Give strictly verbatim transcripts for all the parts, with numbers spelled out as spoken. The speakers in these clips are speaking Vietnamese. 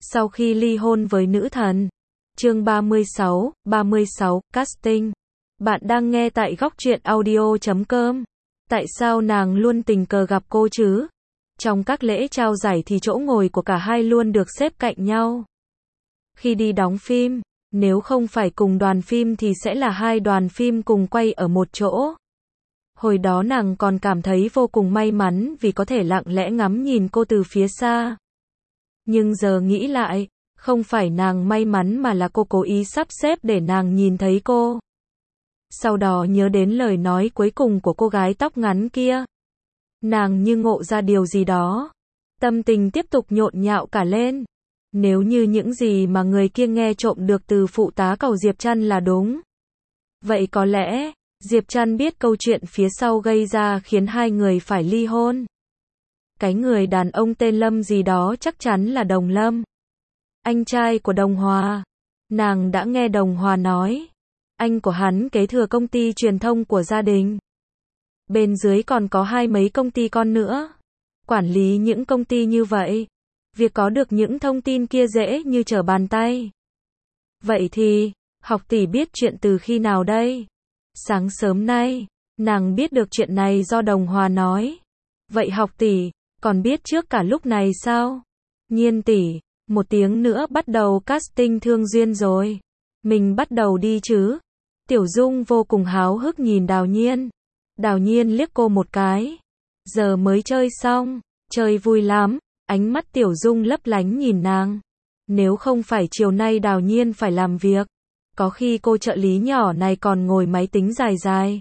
Sau khi ly hôn với nữ thần. Chương ba mươi sáu, ba mươi sáu, casting. Bạn đang nghe tại góc truyện audio chấm com. Tại sao nàng luôn tình cờ gặp cô chứ? Trong các lễ trao giải thì chỗ ngồi của cả hai luôn được xếp cạnh nhau. Khi đi đóng phim, nếu không phải cùng đoàn phim thì sẽ là hai đoàn phim cùng quay ở một chỗ. Hồi đó nàng còn cảm thấy vô cùng may mắn vì có thể lặng lẽ ngắm nhìn cô từ phía xa. Nhưng giờ nghĩ lại, không phải nàng may mắn mà là cô cố ý sắp xếp để nàng nhìn thấy cô. Sau đó nhớ đến lời nói cuối cùng của cô gái tóc ngắn kia. Nàng như ngộ ra điều gì đó. Tâm tình tiếp tục nhộn nhạo cả lên. Nếu như những gì mà người kia nghe trộm được từ phụ tá cầu Diệp Trăn là đúng. Vậy có lẽ, Diệp Trăn biết câu chuyện phía sau gây ra khiến hai người phải ly hôn. Cái người đàn ông tên Lâm gì đó chắc chắn là Đồng Lâm. Anh trai của Đồng Hòa. Nàng đã nghe Đồng Hòa nói. Anh của hắn kế thừa công ty truyền thông của gia đình. Bên dưới còn có hai mấy công ty con nữa. Quản lý những công ty như vậy. Việc có được những thông tin kia dễ như trở bàn tay. Vậy thì, học tỷ biết chuyện từ khi nào đây? Sáng sớm nay, nàng biết được chuyện này do Đồng Hòa nói. Vậy học tỷ, còn biết trước cả lúc này sao? Nhiên tỷ, một tiếng nữa bắt đầu casting Thương Duyên rồi. Mình bắt đầu đi chứ? Tiểu Dung vô cùng háo hức nhìn Đào Nhiên. Đào Nhiên liếc cô một cái. Giờ mới chơi xong, chơi vui lắm. Ánh mắt Tiểu Dung lấp lánh nhìn nàng. Nếu không phải chiều nay Đào Nhiên phải làm việc, có khi cô trợ lý nhỏ này còn ngồi máy tính dài dài.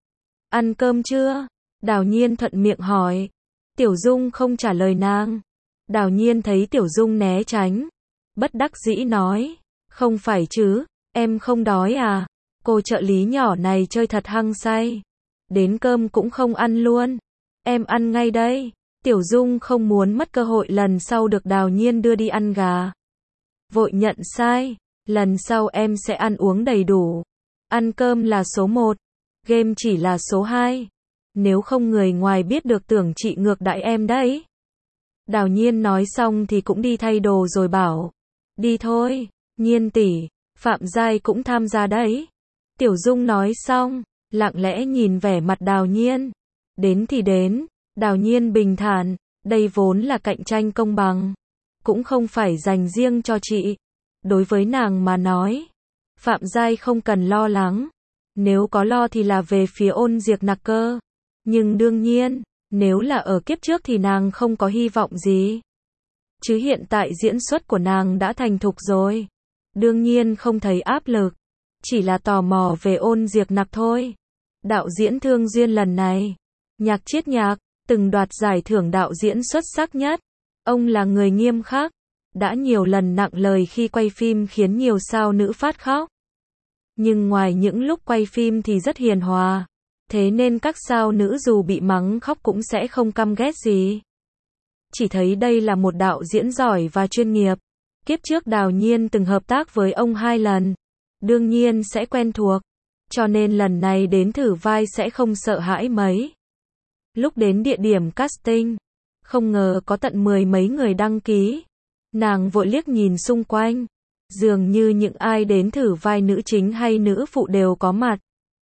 Ăn cơm chưa? Đào Nhiên thuận miệng hỏi. Tiểu Dung không trả lời nàng. Đào Nhiên thấy Tiểu Dung né tránh. Bất đắc dĩ nói. Không phải chứ, em không đói à? Cô trợ lý nhỏ này chơi thật hăng say. Đến cơm cũng không ăn luôn. Em ăn ngay đây. Tiểu Dung không muốn mất cơ hội lần sau được Đào Nhiên đưa đi ăn gà. Vội nhận sai. Lần sau em sẽ ăn uống đầy đủ. Ăn cơm là số một. Game chỉ là số hai. Nếu không người ngoài biết được tưởng chị ngược đãi em đấy. Đào Nhiên nói xong thì cũng đi thay đồ rồi bảo. Đi thôi, Nhiên tỷ, Phạm Giai cũng tham gia đấy. Tiểu Dung nói xong, lặng lẽ nhìn vẻ mặt Đào Nhiên. Đến thì đến, Đào Nhiên bình thản, đây vốn là cạnh tranh công bằng. Cũng không phải dành riêng cho chị. Đối với nàng mà nói, Phạm Giai không cần lo lắng. Nếu có lo thì là về phía Ôn Diệp Nặc cơ. Nhưng đương nhiên, nếu là ở kiếp trước thì nàng không có hy vọng gì. Chứ hiện tại diễn xuất của nàng đã thành thục rồi. Đương nhiên không thấy áp lực. Chỉ là tò mò về Ôn Diệp Nặc thôi. Đạo diễn Thương Duyên lần này, Nhạc Triết Nhạc, từng đoạt giải thưởng đạo diễn xuất sắc nhất. Ông là người nghiêm khắc. Đã nhiều lần nặng lời khi quay phim khiến nhiều sao nữ phát khóc. Nhưng ngoài những lúc quay phim thì rất hiền hòa. Thế nên các sao nữ dù bị mắng khóc cũng sẽ không căm ghét gì. Chỉ thấy đây là một đạo diễn giỏi và chuyên nghiệp. Kiếp trước Đào Nhiên từng hợp tác với ông hai lần. Đương nhiên sẽ quen thuộc. Cho nên lần này đến thử vai sẽ không sợ hãi mấy. Lúc đến địa điểm casting, không ngờ có tận mười mấy người đăng ký. Nàng vội liếc nhìn xung quanh. Dường như những ai đến thử vai nữ chính hay nữ phụ đều có mặt.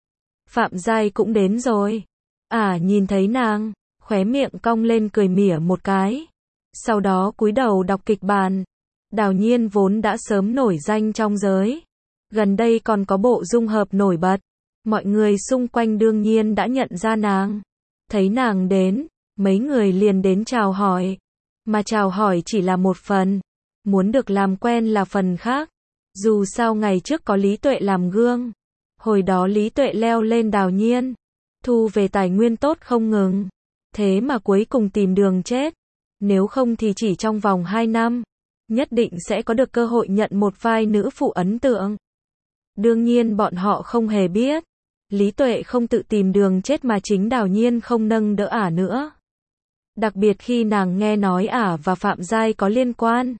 Phạm Giai cũng đến rồi. À, nhìn thấy nàng, khóe miệng cong lên cười mỉa một cái. Sau đó cúi đầu đọc kịch bản. Đào Nhiên vốn đã sớm nổi danh trong giới. Gần đây còn có bộ dung hợp nổi bật. Mọi người xung quanh đương nhiên đã nhận ra nàng. Thấy nàng đến, mấy người liền đến chào hỏi. Mà chào hỏi chỉ là một phần. Muốn được làm quen là phần khác. Dù sao ngày trước có Lý Tuệ làm gương. Hồi đó Lý Tuệ leo lên Đào Nhiên. Thu về tài nguyên tốt không ngừng. Thế mà cuối cùng tìm đường chết. Nếu không thì chỉ trong vòng hai năm. Nhất định sẽ có được cơ hội nhận một vai nữ phụ ấn tượng. Đương nhiên bọn họ không hề biết. Lý Tuệ không tự tìm đường chết mà chính Đào Nhiên không nâng đỡ ả nữa. Đặc biệt khi nàng nghe nói ả và Phạm Giai có liên quan.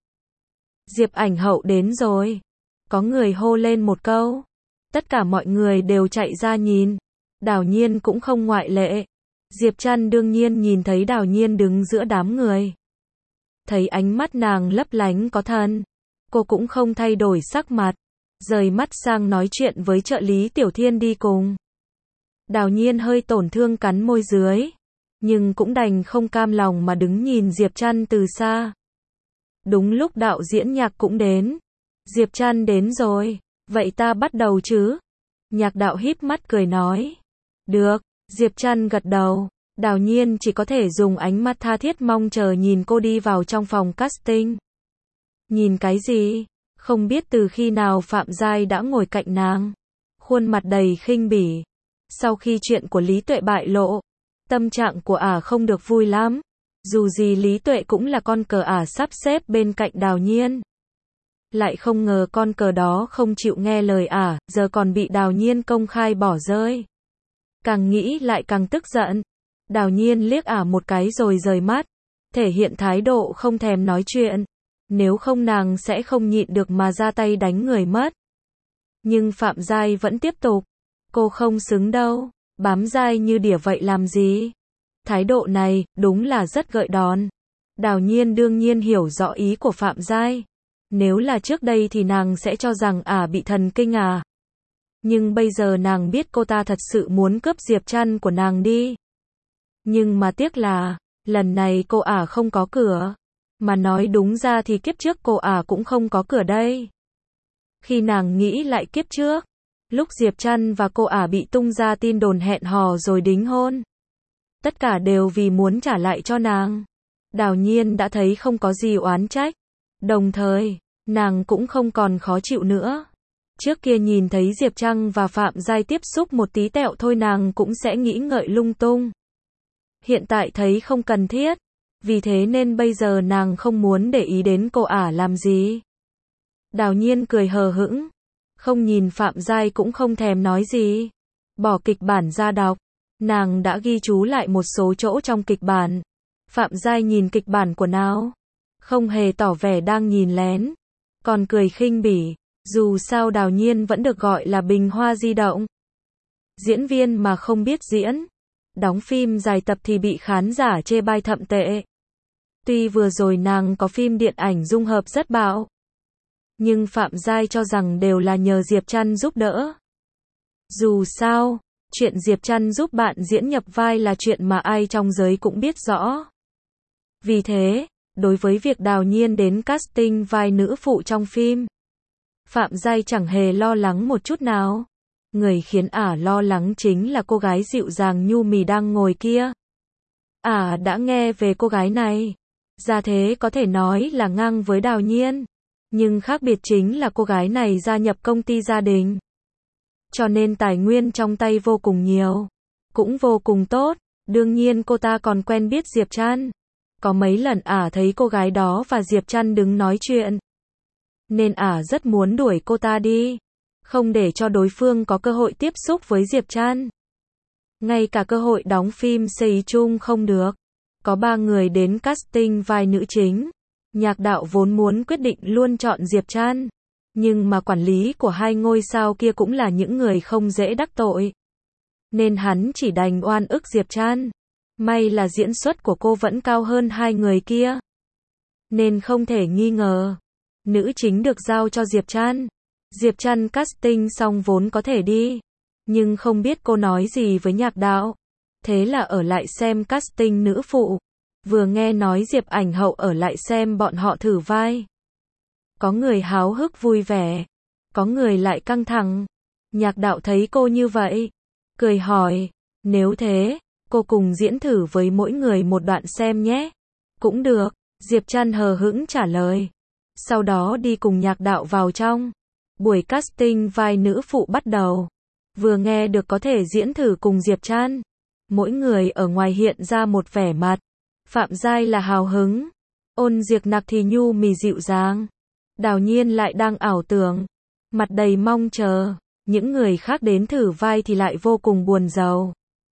Diệp Ảnh Hậu đến rồi. Có người hô lên một câu. Tất cả mọi người đều chạy ra nhìn. Đào Nhiên cũng không ngoại lệ. Diệp Trăn đương nhiên nhìn thấy Đào Nhiên đứng giữa đám người. Thấy ánh mắt nàng lấp lánh có thần, cô cũng không thay đổi sắc mặt, rời mắt sang nói chuyện với trợ lý Tiểu Thiên đi cùng. Đào Nhiên hơi tổn thương cắn môi dưới, nhưng cũng đành không cam lòng mà đứng nhìn Diệp Trăn từ xa. Đúng lúc đạo diễn Nhạc cũng đến. Diệp Trăn đến rồi, vậy ta bắt đầu chứ? Nhạc đạo híp mắt cười nói. Được, Diệp Trăn gật đầu. Đào Nhiên chỉ có thể dùng ánh mắt tha thiết mong chờ nhìn cô đi vào trong phòng casting. Nhìn cái gì? Không biết từ khi nào Phạm Giai đã ngồi cạnh nàng, khuôn mặt đầy khinh bỉ. Sau khi chuyện của Lý Tuệ bại lộ, tâm trạng của ả không được vui lắm. Dù gì Lý Tuệ cũng là con cờ ả sắp xếp bên cạnh Đào Nhiên. Lại không ngờ con cờ đó không chịu nghe lời ả, giờ còn bị Đào Nhiên công khai bỏ rơi. Càng nghĩ lại càng tức giận. Đào Nhiên liếc ả một cái rồi rời mắt, thể hiện thái độ không thèm nói chuyện. Nếu không nàng sẽ không nhịn được mà ra tay đánh người mất. Nhưng Phạm Giai vẫn tiếp tục. Cô không xứng đâu, bám dai như đỉa vậy làm gì? Thái độ này, đúng là rất gợi đòn. Đào Nhiên đương nhiên hiểu rõ ý của Phạm Giai. Nếu là trước đây thì nàng sẽ cho rằng ả bị thần kinh à. Nhưng bây giờ nàng biết cô ta thật sự muốn cướp Diệp Trăn của nàng đi. Nhưng mà tiếc là, lần này cô ả không có cửa. Mà nói đúng ra thì kiếp trước cô ả cũng không có cửa đây. Khi nàng nghĩ lại kiếp trước, lúc Diệp Trăn và cô ả bị tung ra tin đồn hẹn hò rồi đính hôn. Tất cả đều vì muốn trả lại cho nàng. Đào Nhiên đã thấy không có gì oán trách. Đồng thời, nàng cũng không còn khó chịu nữa. Trước kia nhìn thấy Diệp Trăn và Phạm Giai tiếp xúc một tí tẹo thôi nàng cũng sẽ nghĩ ngợi lung tung. Hiện tại thấy không cần thiết. Vì thế nên bây giờ nàng không muốn để ý đến cô ả làm gì. Đào Nhiên cười hờ hững. Không nhìn Phạm Giai cũng không thèm nói gì. Bỏ kịch bản ra đọc. Nàng đã ghi chú lại một số chỗ trong kịch bản. Phạm Giai nhìn kịch bản của nào, không hề tỏ vẻ đang nhìn lén, còn cười khinh bỉ. Dù sao Đào Nhiên vẫn được gọi là bình hoa di động. Diễn viên mà không biết diễn, đóng phim dài tập thì bị khán giả chê bai thậm tệ. Tuy vừa rồi nàng có phim điện ảnh dung hợp rất bạo, nhưng Phạm Giai cho rằng đều là nhờ Diệp Trăn giúp đỡ. Dù sao, chuyện Diệp Trăn giúp bạn diễn nhập vai là chuyện mà ai trong giới cũng biết rõ. Vì thế, đối với việc Đào Nhiên đến casting vai nữ phụ trong phim, Phạm Giai chẳng hề lo lắng một chút nào. Người khiến ả lo lắng chính là cô gái dịu dàng nhu mì đang ngồi kia. Ả đã nghe về cô gái này. Ra thế có thể nói là ngang với Đào Nhiên. Nhưng khác biệt chính là cô gái này gia nhập công ty gia đình. Cho nên tài nguyên trong tay vô cùng nhiều. Cũng vô cùng tốt. Đương nhiên cô ta còn quen biết Diệp Trăn. Có mấy lần ả thấy cô gái đó và Diệp Trăn đứng nói chuyện. Nên ả rất muốn đuổi cô ta đi. Không để cho đối phương có cơ hội tiếp xúc với Diệp Trăn. Ngay cả cơ hội đóng phim xây chung không được. Có ba người đến casting vai nữ chính. Nhạc đạo vốn muốn quyết định luôn chọn Diệp Trăn. Nhưng mà quản lý của hai ngôi sao kia cũng là những người không dễ đắc tội. Nên hắn chỉ đành oan ức Diệp Trăn. May là diễn xuất của cô vẫn cao hơn hai người kia. Nên không thể nghi ngờ. Nữ chính được giao cho Diệp Trăn. Diệp Trăn casting xong vốn có thể đi. Nhưng không biết cô nói gì với nhạc đạo. Thế là ở lại xem casting nữ phụ. Vừa nghe nói Diệp Ảnh Hậu ở lại xem bọn họ thử vai. Có người háo hức vui vẻ. Có người lại căng thẳng. Nhạc đạo thấy cô như vậy. Cười hỏi. Nếu thế, cô cùng diễn thử với mỗi người một đoạn xem nhé. Cũng được. Diệp Trăn hờ hững trả lời. Sau đó đi cùng nhạc đạo vào trong. Buổi casting vai nữ phụ bắt đầu. Vừa nghe được có thể diễn thử cùng Diệp Trăn. Mỗi người ở ngoài hiện ra một vẻ mặt. Phạm Giai là hào hứng. Ôn Diệp Nặc thì nhu mì dịu dàng. Đào Nhiên lại đang ảo tưởng. Mặt đầy mong chờ. Những người khác đến thử vai thì lại vô cùng buồn rầu.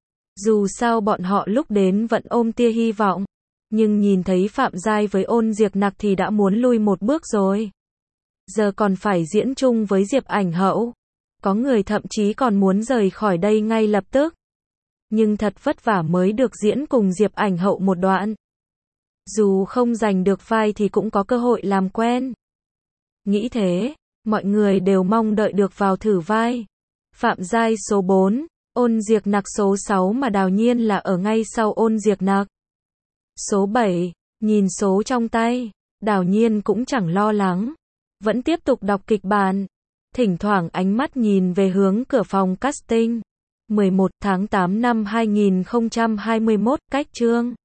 Dù sao bọn họ lúc đến vẫn ôm tia hy vọng. Nhưng nhìn thấy Phạm Giai với Ôn Diệp Nặc thì đã muốn lui một bước rồi. Giờ còn phải diễn chung với Diệp Ảnh Hậu. Có người thậm chí còn muốn rời khỏi đây ngay lập tức. Nhưng thật vất vả mới được diễn cùng Diệp Ảnh Hậu một đoạn. Dù không giành được vai thì cũng có cơ hội làm quen. Nghĩ thế, mọi người đều mong đợi được vào thử vai. Phạm Giai số bốn, Ôn Diệc Nặc số sáu mà Đào Nhiên là ở ngay sau Ôn Diệc Nặc. Số bảy, nhìn số trong tay, Đào Nhiên cũng chẳng lo lắng. Vẫn tiếp tục đọc kịch bản. Thỉnh thoảng ánh mắt nhìn về hướng cửa phòng casting. mười một tháng tám năm hai nghìn không trăm hai mươi mốt, cách chương.